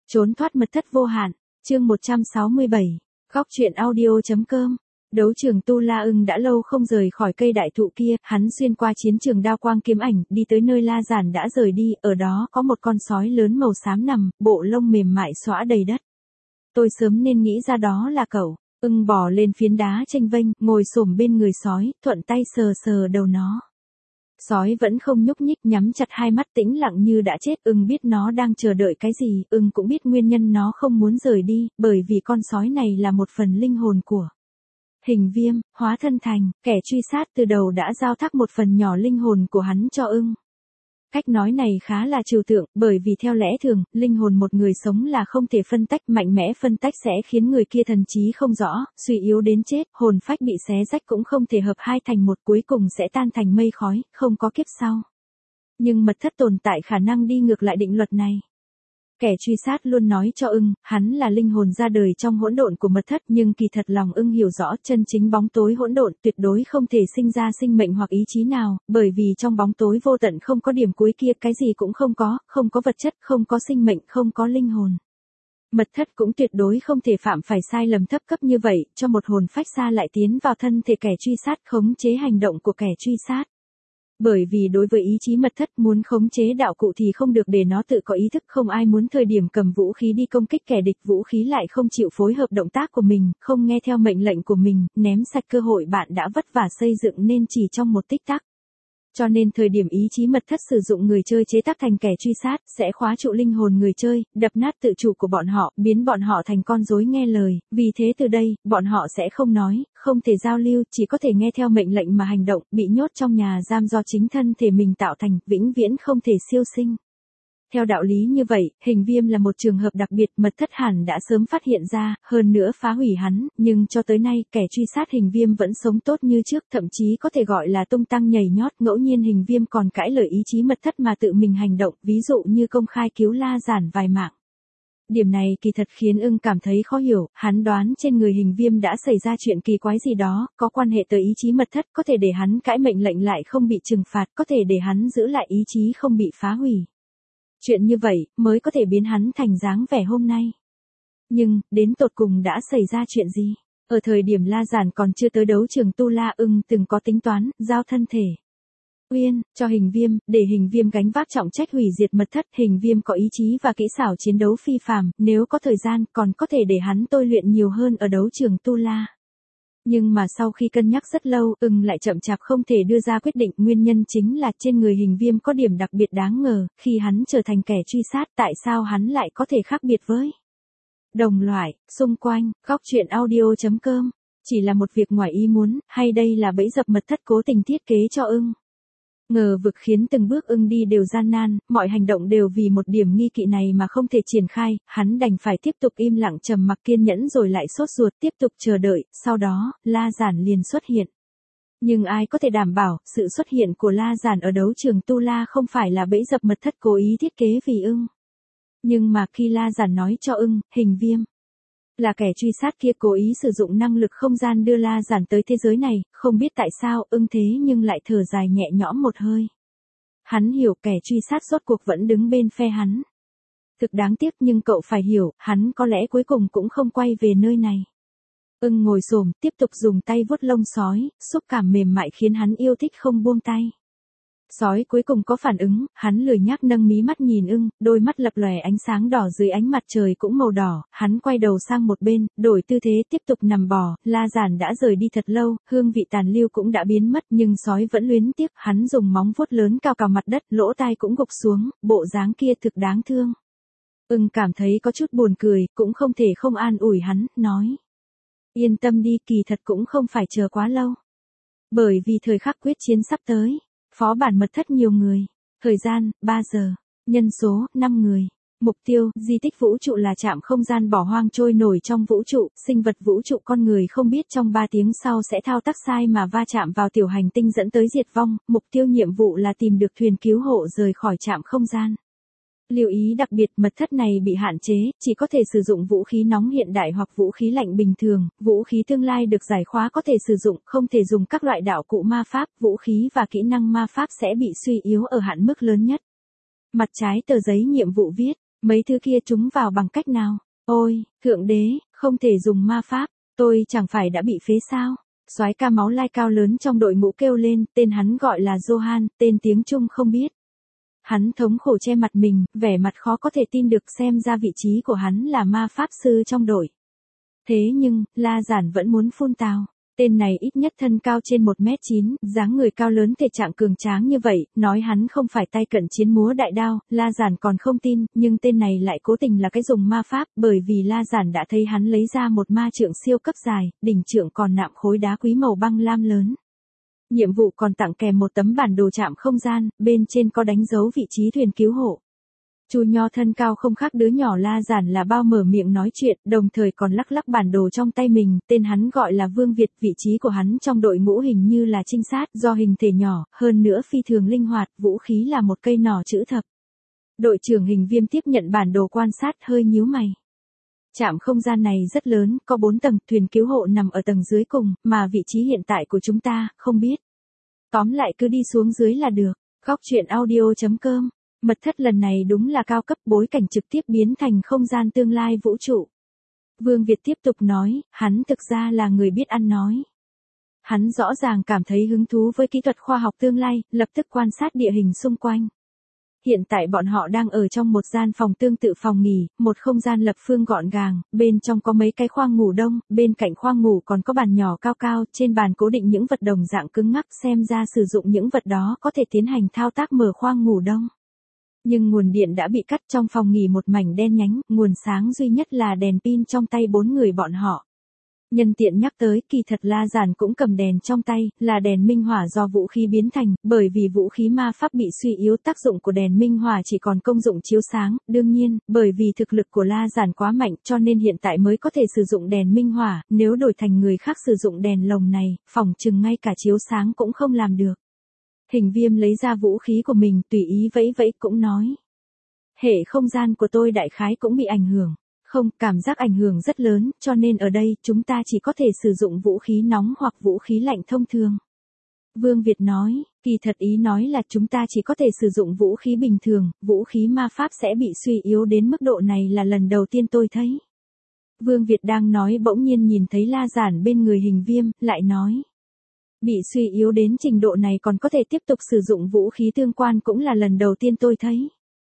Trốn thoát mật thất vô hạn, chương 167, góc truyện audio.com. Đấu trường Tu La Ưng đã lâu không rời khỏi cây đại thụ kia, hắn xuyên qua chiến trường đao quang kiếm ảnh, đi tới nơi La Giản đã rời đi, ở đó có một con sói lớn màu xám nằm, bộ lông mềm mại xõa đầy đất. Tôi sớm nên nghĩ ra đó là cậu. Ưng bò lên phiến đá chênh vênh, ngồi xổm bên người sói, thuận tay sờ sờ đầu nó. Sói vẫn không nhúc nhích, nhắm chặt hai mắt tĩnh lặng như đã chết. Ưng biết nó đang chờ đợi cái gì, Ưng cũng biết nguyên nhân nó không muốn rời đi, bởi vì con sói này là một phần linh hồn của Hình Viêm, hóa thân thành kẻ truy sát từ đầu đã giao thác một phần nhỏ linh hồn của hắn cho Ưng. Cách nói này khá là trừu tượng, bởi vì theo lẽ thường, linh hồn một người sống là không thể phân tách, mạnh mẽ phân tách sẽ khiến người kia thần trí không rõ, suy yếu đến chết, hồn phách bị xé rách cũng không thể hợp hai thành một, cuối cùng sẽ tan thành mây khói, không có kiếp sau. Nhưng mật thất tồn tại khả năng đi ngược lại định luật này. Kẻ truy sát luôn nói cho Ưng, hắn là linh hồn ra đời trong hỗn độn của mật thất, nhưng kỳ thật lòng Ưng hiểu rõ chân chính bóng tối hỗn độn tuyệt đối không thể sinh ra sinh mệnh hoặc ý chí nào, bởi vì trong bóng tối vô tận không có điểm cuối kia, cái gì cũng không có vật chất, không có sinh mệnh, không có linh hồn. Mật thất cũng tuyệt đối không thể phạm phải sai lầm thấp cấp như vậy, cho một hồn phách xa lại tiến vào thân thể kẻ truy sát, khống chế hành động của kẻ truy sát. Bởi vì đối với ý chí mật thất, muốn khống chế đạo cụ thì không được để nó tự có ý thức, không ai muốn thời điểm cầm vũ khí đi công kích kẻ địch, vũ khí lại không chịu phối hợp động tác của mình, không nghe theo mệnh lệnh của mình, ném sạch cơ hội bạn đã vất vả xây dựng nên chỉ trong một tích tắc. Cho nên thời điểm ý chí mật thất sử dụng người chơi chế tác thành kẻ truy sát, sẽ khóa trụ linh hồn người chơi, đập nát tự chủ của bọn họ, biến bọn họ thành con rối nghe lời, vì thế từ đây, bọn họ sẽ không nói, không thể giao lưu, chỉ có thể nghe theo mệnh lệnh mà hành động, bị nhốt trong nhà giam do chính thân thể mình tạo thành, vĩnh viễn không thể siêu sinh. Theo đạo lý như vậy, Hình Viêm là một trường hợp đặc biệt, mật thất hẳn đã sớm phát hiện ra, hơn nữa phá hủy hắn, nhưng cho tới nay, kẻ truy sát Hình Viêm vẫn sống tốt như trước, thậm chí có thể gọi là tung tăng nhảy nhót, ngẫu nhiên Hình Viêm còn cãi lời ý chí mật thất mà tự mình hành động, ví dụ như công khai cứu La Giản vài mạng. Điểm này kỳ thật khiến Ưng cảm thấy khó hiểu, hắn đoán trên người Hình Viêm đã xảy ra chuyện kỳ quái gì đó, có quan hệ tới ý chí mật thất, có thể để hắn cãi mệnh lệnh lại không bị trừng phạt, có thể để hắn giữ lại ý chí không bị phá hủy. Chuyện như vậy, mới có thể biến hắn thành dáng vẻ hôm nay. Nhưng, đến tột cùng đã xảy ra chuyện gì? Ở thời điểm La Giản còn chưa tới đấu trường Tu La, Ưng từng có tính toán, giao thân thể Uyên, cho Hình Viêm, để Hình Viêm gánh vác trọng trách hủy diệt mật thất. Hình Viêm có ý chí và kỹ xảo chiến đấu phi phàm, nếu có thời gian, còn có thể để hắn tôi luyện nhiều hơn ở đấu trường Tu La. Nhưng mà sau khi cân nhắc rất lâu, Ưng lại chậm chạp không thể đưa ra quyết định, nguyên nhân chính là trên người Hình Viêm có điểm đặc biệt đáng ngờ, khi hắn trở thành kẻ truy sát, tại sao hắn lại có thể khác biệt với đồng loại, xung quanh, góc truyện audio.com, chỉ là một việc ngoài ý muốn, hay đây là bẫy dập mật thất cố tình thiết kế cho Ưng? Ngờ vực khiến từng bước Ưng đi đều gian nan, mọi hành động đều vì một điểm nghi kỵ này mà không thể triển khai, hắn đành phải tiếp tục im lặng trầm mặc kiên nhẫn rồi lại sốt ruột tiếp tục chờ đợi, sau đó, La Giản liền xuất hiện. Nhưng ai có thể đảm bảo, sự xuất hiện của La Giản ở đấu trường Tu La không phải là bẫy dập mật thất cố ý thiết kế vì Ưng. Nhưng mà khi La Giản nói cho Ưng, Hình Viêm là kẻ truy sát kia cố ý sử dụng năng lực không gian đưa La Giản tới thế giới này, không biết tại sao Ưng thế nhưng lại thở dài nhẹ nhõm một hơi. Hắn hiểu kẻ truy sát rốt cuộc vẫn đứng bên phe hắn. Thực đáng tiếc nhưng cậu phải hiểu, hắn có lẽ cuối cùng cũng không quay về nơi này. Ưng ngồi xổm, tiếp tục dùng tay vuốt lông sói, xúc cảm mềm mại khiến hắn yêu thích không buông tay. Sói cuối cùng có phản ứng, hắn lười nhác nâng mí mắt nhìn Ưng, đôi mắt lập lòe ánh sáng đỏ dưới ánh mặt trời cũng màu đỏ, hắn quay đầu sang một bên, đổi tư thế tiếp tục nằm bò. La Giản đã rời đi thật lâu, hương vị tàn lưu cũng đã biến mất, nhưng sói vẫn luyến tiếc, hắn dùng móng vuốt lớn cào cào mặt đất, lỗ tai cũng gục xuống, bộ dáng kia thực đáng thương. Ưng cảm thấy có chút buồn cười, cũng không thể không an ủi hắn, nói: Yên tâm đi, kỳ thật cũng không phải chờ quá lâu. Bởi vì thời khắc quyết chiến sắp tới. Phó bản mật thất nhiều người. Thời gian, 3 giờ. Nhân số, 5 người. Mục tiêu, di tích vũ trụ là trạm không gian bỏ hoang trôi nổi trong vũ trụ, sinh vật vũ trụ con người không biết trong 3 tiếng sau sẽ thao tác sai mà va chạm vào tiểu hành tinh dẫn tới diệt vong. Mục tiêu nhiệm vụ là tìm được thuyền cứu hộ rời khỏi trạm không gian. Lưu ý đặc biệt, mật thất này bị hạn chế, chỉ có thể sử dụng vũ khí nóng hiện đại hoặc vũ khí lạnh bình thường, vũ khí tương lai được giải khóa có thể sử dụng, không thể dùng các loại đạo cụ ma pháp, vũ khí và kỹ năng ma pháp sẽ bị suy yếu ở hạn mức lớn nhất. Mặt trái tờ giấy nhiệm vụ viết: Mấy thứ kia chúng vào bằng cách nào? Ôi, thượng đế, không thể dùng ma pháp, tôi chẳng phải đã bị phế sao? Soái ca máu lai cao lớn trong đội ngũ kêu lên, tên hắn gọi là Johan, tên tiếng Trung không biết. Hắn thống khổ che mặt mình, vẻ mặt khó có thể tin được xem ra vị trí của hắn là ma pháp sư trong đội. Thế nhưng, La Giản vẫn muốn phun tào. Tên này ít nhất thân cao trên 1m9, dáng người cao lớn thể trạng cường tráng như vậy, nói hắn không phải tay cận chiến múa đại đao, La Giản còn không tin, nhưng tên này lại cố tình là cái dùng ma pháp, bởi vì La Giản đã thấy hắn lấy ra một ma trượng siêu cấp dài, đỉnh trượng còn nạm khối đá quý màu băng lam lớn. Nhiệm vụ còn tặng kèm một tấm bản đồ trạm không gian, bên trên có đánh dấu vị trí thuyền cứu hộ. Chu Nho thân cao không khác đứa nhỏ La Giản là bao mở miệng nói chuyện, đồng thời còn lắc lắc bản đồ trong tay mình, tên hắn gọi là Vương Việt, vị trí của hắn trong đội ngũ hình như là trinh sát, do hình thể nhỏ, hơn nữa phi thường linh hoạt, vũ khí là một cây nỏ chữ thập. Đội trưởng Hình Viêm tiếp nhận bản đồ quan sát hơi nhíu mày. Trạm không gian này rất lớn, có 4 tầng, thuyền cứu hộ nằm ở tầng dưới cùng, mà vị trí hiện tại của chúng ta, không biết. Tóm lại cứ đi xuống dưới là được. Góc truyện audio.com. Mật thất lần này đúng là cao cấp, bối cảnh trực tiếp biến thành không gian tương lai vũ trụ. Vương Việt tiếp tục nói, hắn thực ra là người biết ăn nói. Hắn rõ ràng cảm thấy hứng thú với kỹ thuật khoa học tương lai, lập tức quan sát địa hình xung quanh. Hiện tại bọn họ đang ở trong một gian phòng tương tự phòng nghỉ, một không gian lập phương gọn gàng, bên trong có mấy cái khoang ngủ đông, bên cạnh khoang ngủ còn có bàn nhỏ cao cao, trên bàn cố định những vật đồng dạng cứng ngắc, xem ra sử dụng những vật đó có thể tiến hành thao tác mở khoang ngủ đông. Nhưng nguồn điện đã bị cắt, trong phòng nghỉ một mảnh đen nhánh, nguồn sáng duy nhất là đèn pin trong tay 4 người bọn họ. Nhân tiện nhắc tới, kỳ thật La Giản cũng cầm đèn trong tay, là đèn minh hỏa do vũ khí biến thành, bởi vì vũ khí ma pháp bị suy yếu, tác dụng của đèn minh hỏa chỉ còn công dụng chiếu sáng, đương nhiên, bởi vì thực lực của La Giản quá mạnh cho nên hiện tại mới có thể sử dụng đèn minh hỏa, nếu đổi thành người khác sử dụng đèn lồng này, phỏng chừng ngay cả chiếu sáng cũng không làm được. Hình Viêm lấy ra vũ khí của mình, tùy ý vẫy vẫy cũng nói. Hệ không gian của tôi đại khái cũng bị ảnh hưởng. Không, cảm giác ảnh hưởng rất lớn, cho nên ở đây, chúng ta chỉ có thể sử dụng vũ khí nóng hoặc vũ khí lạnh thông thường. Vương Việt nói, kỳ thật ý nói là chúng ta chỉ có thể sử dụng vũ khí bình thường, vũ khí ma pháp sẽ bị suy yếu đến mức độ này là lần đầu tiên tôi thấy. Vương Việt đang nói bỗng nhiên nhìn thấy La Giản bên người Hình Viêm, lại nói. Bị suy yếu đến trình độ này còn có thể tiếp tục sử dụng vũ khí tương quan cũng là lần đầu tiên tôi thấy.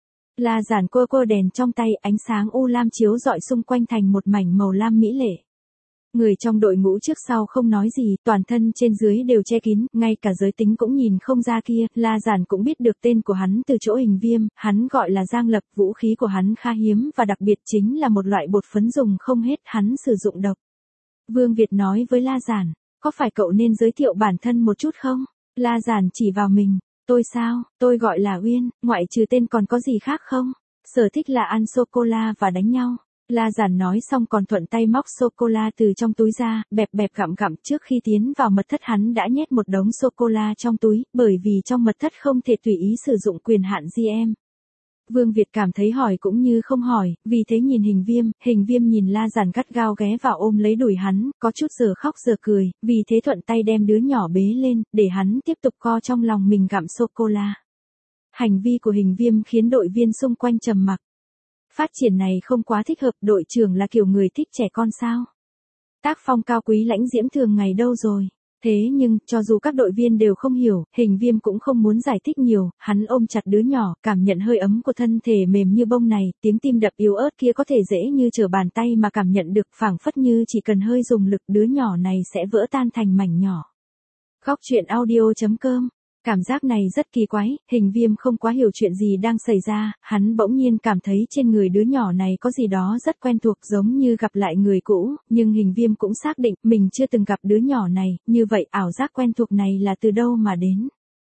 La Giản cô đèn trong tay, ánh sáng u lam chiếu rọi xung quanh thành một mảnh màu lam mỹ lệ. Người trong đội ngũ trước sau không nói gì, toàn thân trên dưới đều che kín, ngay cả giới tính cũng nhìn không ra kia, La Giản cũng biết được tên của hắn từ chỗ Hình Viêm, hắn gọi là Giang Lập, vũ khí của hắn khá hiếm và đặc biệt chính là một loại bột phấn dùng không hết, hắn sử dụng độc. Vương Việt nói với La Giản, có phải cậu nên giới thiệu bản thân một chút không? La Giản chỉ vào mình. Tôi sao, tôi gọi là Uyên, ngoại trừ tên còn có gì khác không? Sở thích là ăn sô-cô-la và đánh nhau. La Giản nói xong còn thuận tay móc sô-cô-la từ trong túi ra, bẹp bẹp gặm gặm, trước khi tiến vào mật thất hắn đã nhét một đống sô-cô-la trong túi, bởi vì trong mật thất không thể tùy ý sử dụng quyền hạn GM. Vương Việt cảm thấy hỏi cũng như không hỏi, vì thế nhìn Hình Viêm nhìn La Giản gắt gao ghé vào ôm lấy đùi hắn, có chút giờ khóc giờ cười, vì thế thuận tay đem đứa nhỏ bế lên, để hắn tiếp tục co trong lòng mình gặm sô-cô-la. Hành vi của Hình Viêm khiến đội viên xung quanh trầm mặc. Phát triển này không quá thích hợp, đội trưởng là kiểu người thích trẻ con sao? Tác phong cao quý lãnh diễm thường ngày đâu rồi? Thế nhưng, cho dù các đội viên đều không hiểu, Hình Viêm cũng không muốn giải thích nhiều, hắn ôm chặt đứa nhỏ, cảm nhận hơi ấm của thân thể mềm như bông này, tiếng tim đập yếu ớt kia có thể dễ như trở bàn tay mà cảm nhận được, phảng phất như chỉ cần hơi dùng lực đứa nhỏ này sẽ vỡ tan thành mảnh nhỏ. Góc truyện audio.com. Cảm giác này rất kỳ quái, Hình Viêm không quá hiểu chuyện gì đang xảy ra, hắn bỗng nhiên cảm thấy trên người đứa nhỏ này có gì đó rất quen thuộc giống như gặp lại người cũ, nhưng Hình Viêm cũng xác định mình chưa từng gặp đứa nhỏ này, như vậy ảo giác quen thuộc này là từ đâu mà đến.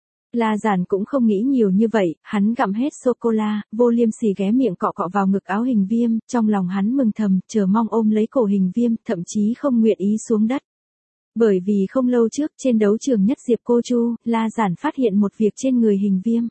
La Giản cũng không nghĩ nhiều như vậy, hắn gặm hết sô-cô-la, vô liêm sỉ ghé miệng cọ cọ vào ngực áo Hình Viêm, trong lòng hắn mừng thầm, chờ mong ôm lấy cổ Hình Viêm, thậm chí không nguyện ý xuống đất. Bởi vì không lâu trước trên đấu trường nhất Diệp Cô Chu, La Giản phát hiện một việc trên người Hình Viêm.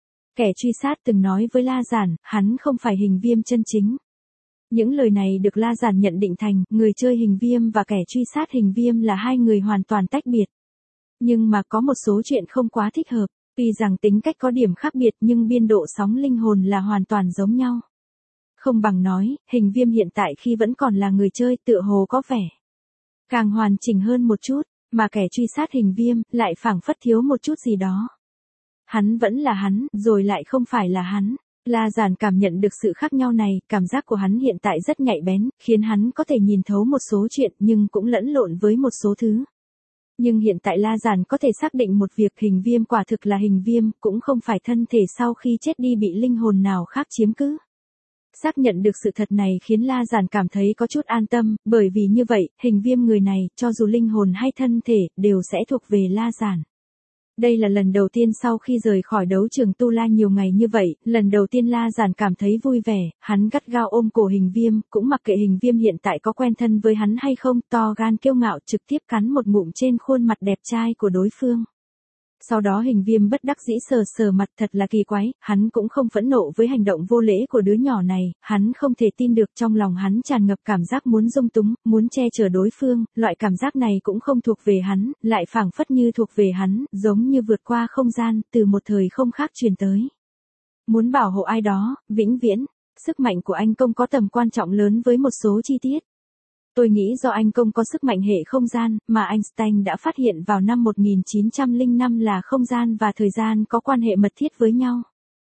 Kẻ truy sát từng nói với La Giản, hắn không phải Hình Viêm chân chính. Những lời này được La Giản nhận định thành, người chơi Hình Viêm và kẻ truy sát Hình Viêm là hai người hoàn toàn tách biệt. Nhưng mà có một số chuyện không quá thích hợp, tuy rằng tính cách có điểm khác biệt nhưng biên độ sóng linh hồn là hoàn toàn giống nhau. Không bằng nói, hình viêm hiện tại khi vẫn còn là người chơi tựa hồ có vẻ càng hoàn chỉnh hơn một chút, mà kẻ truy sát hình viêm lại phảng phất thiếu một chút gì đó. Hắn vẫn là hắn, rồi lại không phải là hắn. La Giản cảm nhận được sự khác nhau này, cảm giác của hắn hiện tại rất nhạy bén, khiến hắn có thể nhìn thấu một số chuyện nhưng cũng lẫn lộn với một số thứ. Nhưng hiện tại La Giản có thể xác định một việc, hình viêm quả thực là hình viêm, cũng không phải thân thể sau khi chết đi bị linh hồn nào khác chiếm cứ. Xác nhận được sự thật này khiến La Giản cảm thấy có chút an tâm, bởi vì như vậy, hình viêm người này, cho dù linh hồn hay thân thể, đều sẽ thuộc về La Giản. Đây là lần đầu tiên sau khi rời khỏi đấu trường Tu La nhiều ngày như vậy, lần đầu tiên La Giản cảm thấy vui vẻ, hắn gắt gao ôm cổ hình viêm, cũng mặc kệ hình viêm hiện tại có quen thân với hắn hay không, to gan kiêu ngạo trực tiếp cắn một ngụm trên khuôn mặt đẹp trai của đối phương. Sau đó hình viêm bất đắc dĩ sờ sờ mặt, thật là kỳ quái, hắn cũng không phẫn nộ với hành động vô lễ của đứa nhỏ này, hắn không thể tin được, trong lòng hắn tràn ngập cảm giác muốn dung túng, muốn che chở đối phương, loại cảm giác này cũng không thuộc về hắn, lại phảng phất như thuộc về hắn, giống như vượt qua không gian, từ một thời không khác truyền tới. Muốn bảo hộ ai đó, vĩnh viễn, sức mạnh của anh công có tầm quan trọng lớn với một số chi tiết. Tôi nghĩ do anh công có sức mạnh hệ không gian, mà Einstein đã phát hiện vào năm 1905 là không gian và thời gian có quan hệ mật thiết với nhau.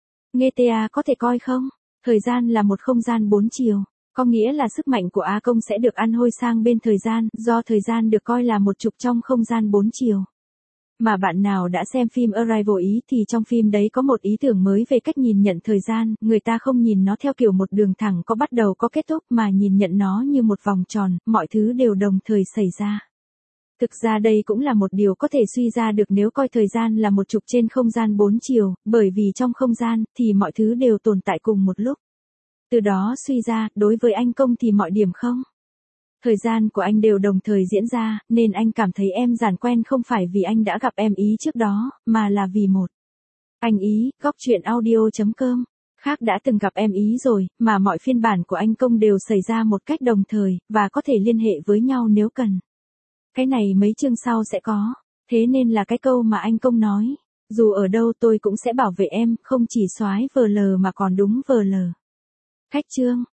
GTA có thể coi không? Thời gian là một không gian 4 chiều, có nghĩa là sức mạnh của A công sẽ được ăn hôi sang bên thời gian, do thời gian được coi là một trục trong không gian 4 chiều. Mà bạn nào đã xem phim Arrival ý thì trong phim đấy có một ý tưởng mới về cách nhìn nhận thời gian, người ta không nhìn nó theo kiểu một đường thẳng có bắt đầu có kết thúc mà nhìn nhận nó như một vòng tròn, mọi thứ đều đồng thời xảy ra. Thực ra đây cũng là một điều có thể suy ra được nếu coi thời gian là một trục trên không gian 4 chiều, bởi vì trong không gian thì mọi thứ đều tồn tại cùng một lúc. Từ đó suy ra, đối với anh công thì mọi điểm không thời gian của anh đều đồng thời diễn ra, nên anh cảm thấy em Giản quen không phải vì anh đã gặp em ý trước đó, mà là vì một anh ý. Góc truyện audio.com khác đã từng gặp em ý rồi, mà mọi phiên bản của anh công đều xảy ra một cách đồng thời, và có thể liên hệ với nhau nếu cần. Cái này mấy chương sau sẽ có, thế nên là cái câu mà anh công nói, dù ở đâu tôi cũng sẽ bảo vệ em, không chỉ soái vờ lờ mà còn đúng vờ lờ. Khách chương.